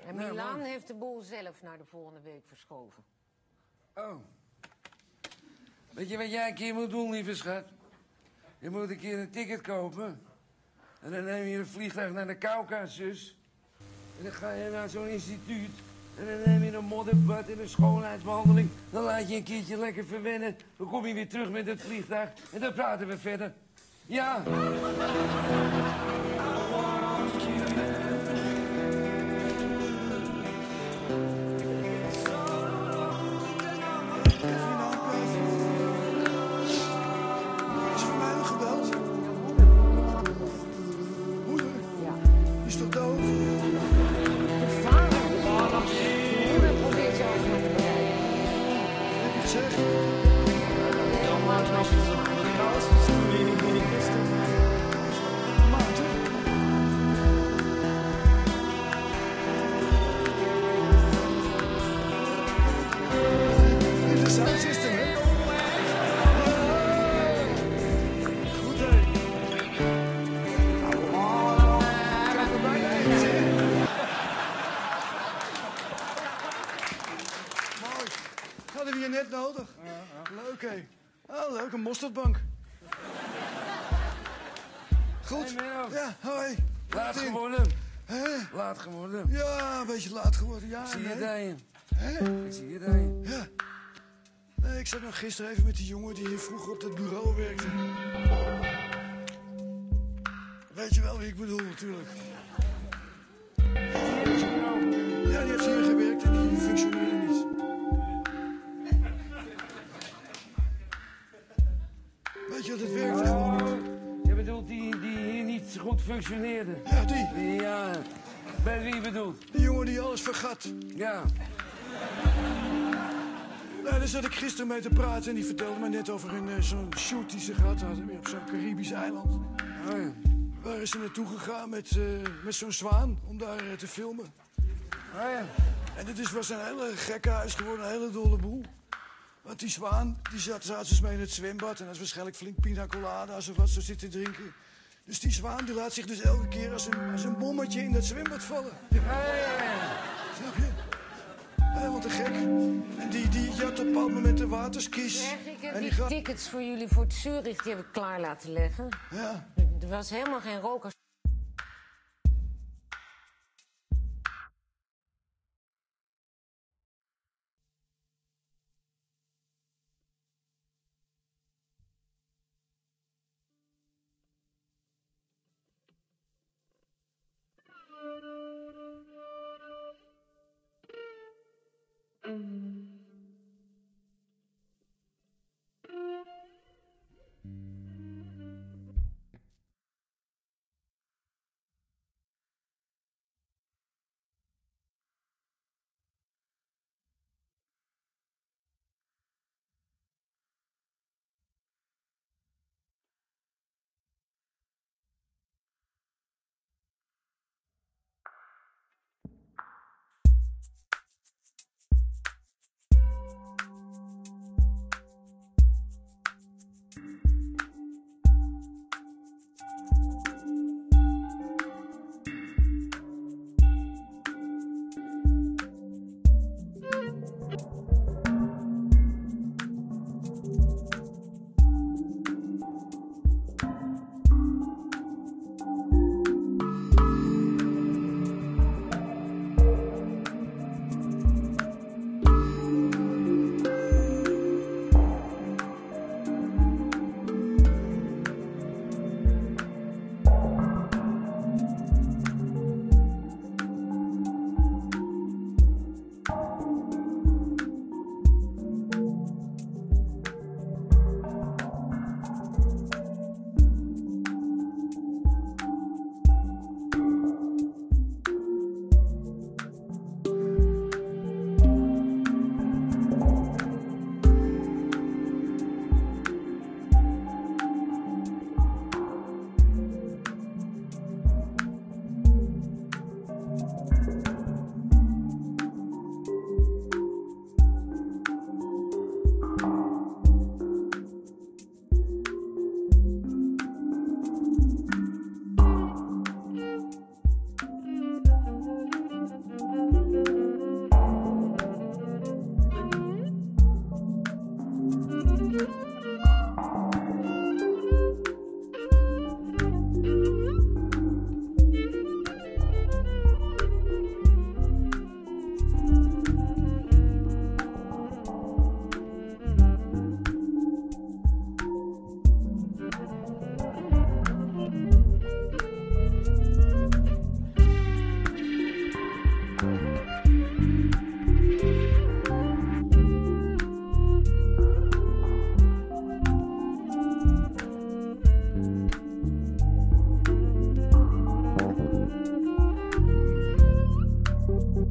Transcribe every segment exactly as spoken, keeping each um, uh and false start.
En Nou, Milaan man. heeft de boel zelf naar de volgende week verschoven. Oh. Weet je wat jij een keer moet doen, lieve schat? Je moet een keer een ticket kopen. En dan neem je een vliegtuig naar de Caucasus. En dan ga je naar zo'n instituut. En dan neem je een modderbad en een schoonheidsbehandeling. Dan laat je een keertje lekker verwennen. Dan kom je weer terug met het vliegtuig. En dan praten we verder. Ja. Is voor mij nog gebeld? Moeder? Ja. Die is toch dood? De vader. De moeder probeert je over te bereiken. Heb je gezegd? Ja, maar was het maar. Maarten? Dit is de sound system, hè? Goed, hè? Kijk er bijna in, zeg. Mooi. Hadden we hier net nodig. Leuk, hè? Oh, leuk, een mosterdbank. Goed. Hey, Menno. Ja, hoi. Laat Martin. geworden. Hè? Laat geworden. Ja, een beetje laat geworden. Ja, Ik zie je nee. daar je. Hè? Ik zie je daar je. Ja. Nee, ik zat nog gisteren even met die jongen die hier vroeger op dat bureau werkte. Weet je wel wie ik bedoel, natuurlijk. Ja, die heeft hier gewerkt en die functioneerde niet. Weet je wat het werkte gewoon niet? Je bedoelt die, die hier niet zo goed functioneerde? Ja, die. Ja. Bij wie bedoelt? Die jongen die alles vergat. Ja. Nou, daar zat ik gisteren mee te praten en die vertelde me net over een, eh, zo'n shoot die ze gehad hadden weer op zo'n Caribisch eiland. Oh ja. Waar is ze naartoe gegaan met, eh, met zo'n zwaan om daar eh, te filmen. Oh ja. En dit is, was een hele gekke huis geworden, een hele dolle boel. Want die zwaan, die zat, zaten dus mee in het zwembad en dat is waarschijnlijk flink pina colada's of wat zo zitten drinken. Dus die zwaan die laat zich dus elke keer als een, als een bommetje in dat zwembad vallen. Snap je? Helemaal te gek. En die, die jat op een bepaald moment de waterskies. Zeg, ik heb En die die gaat... tickets voor jullie voor het Zurich, die heb ik klaar laten leggen. Ja. Er was helemaal geen roker.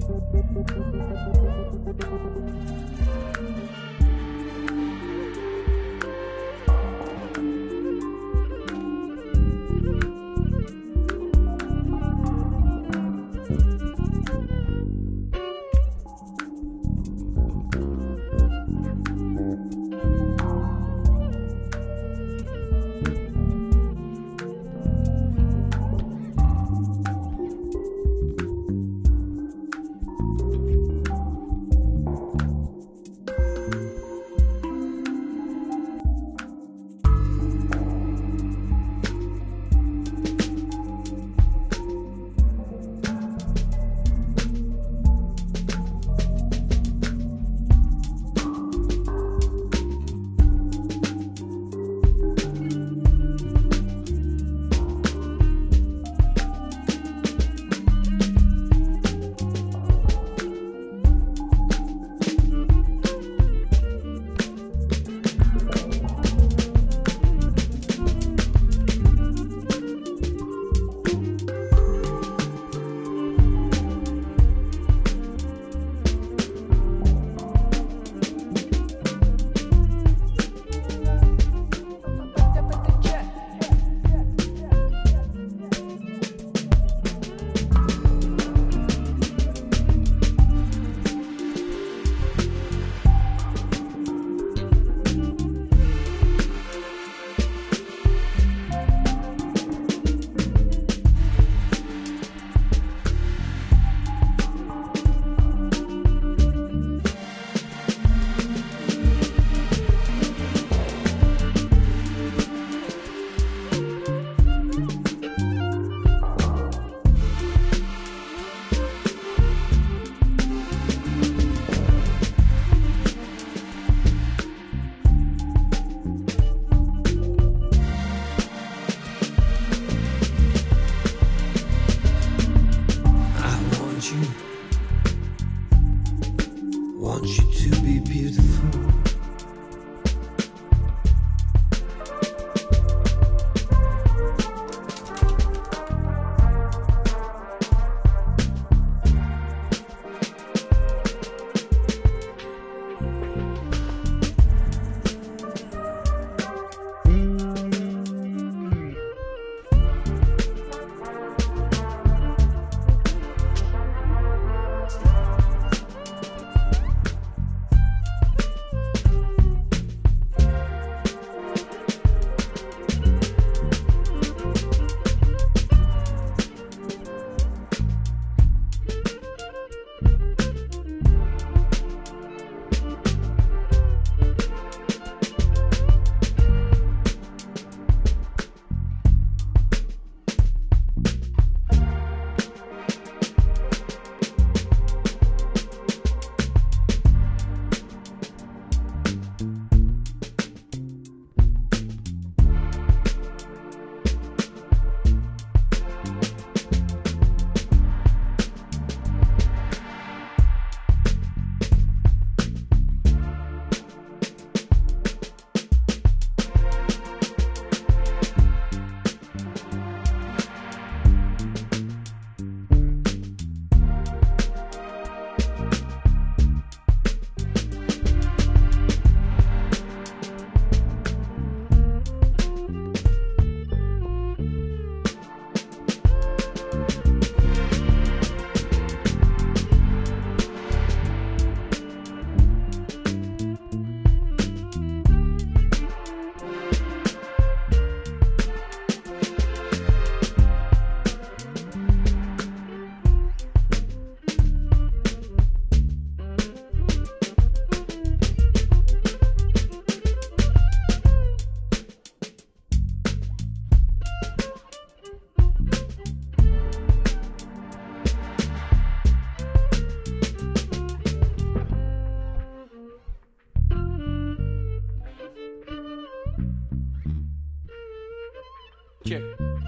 Check.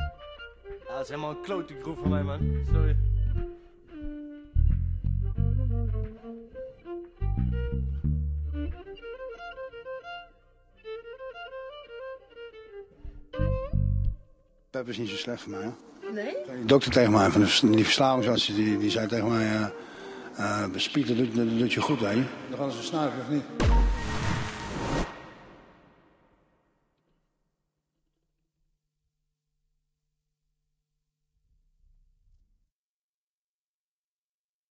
Ja, dat is helemaal een klote groep van mij, man. Sorry. Pep is niet zo slecht voor mij, hè? Nee? De dokter tegen mij, van de, die verslaving, die, die zei tegen mij... Uh, Uh, Spieten doet, doet je goed, hè? Dan gaan ze snuiven, of niet?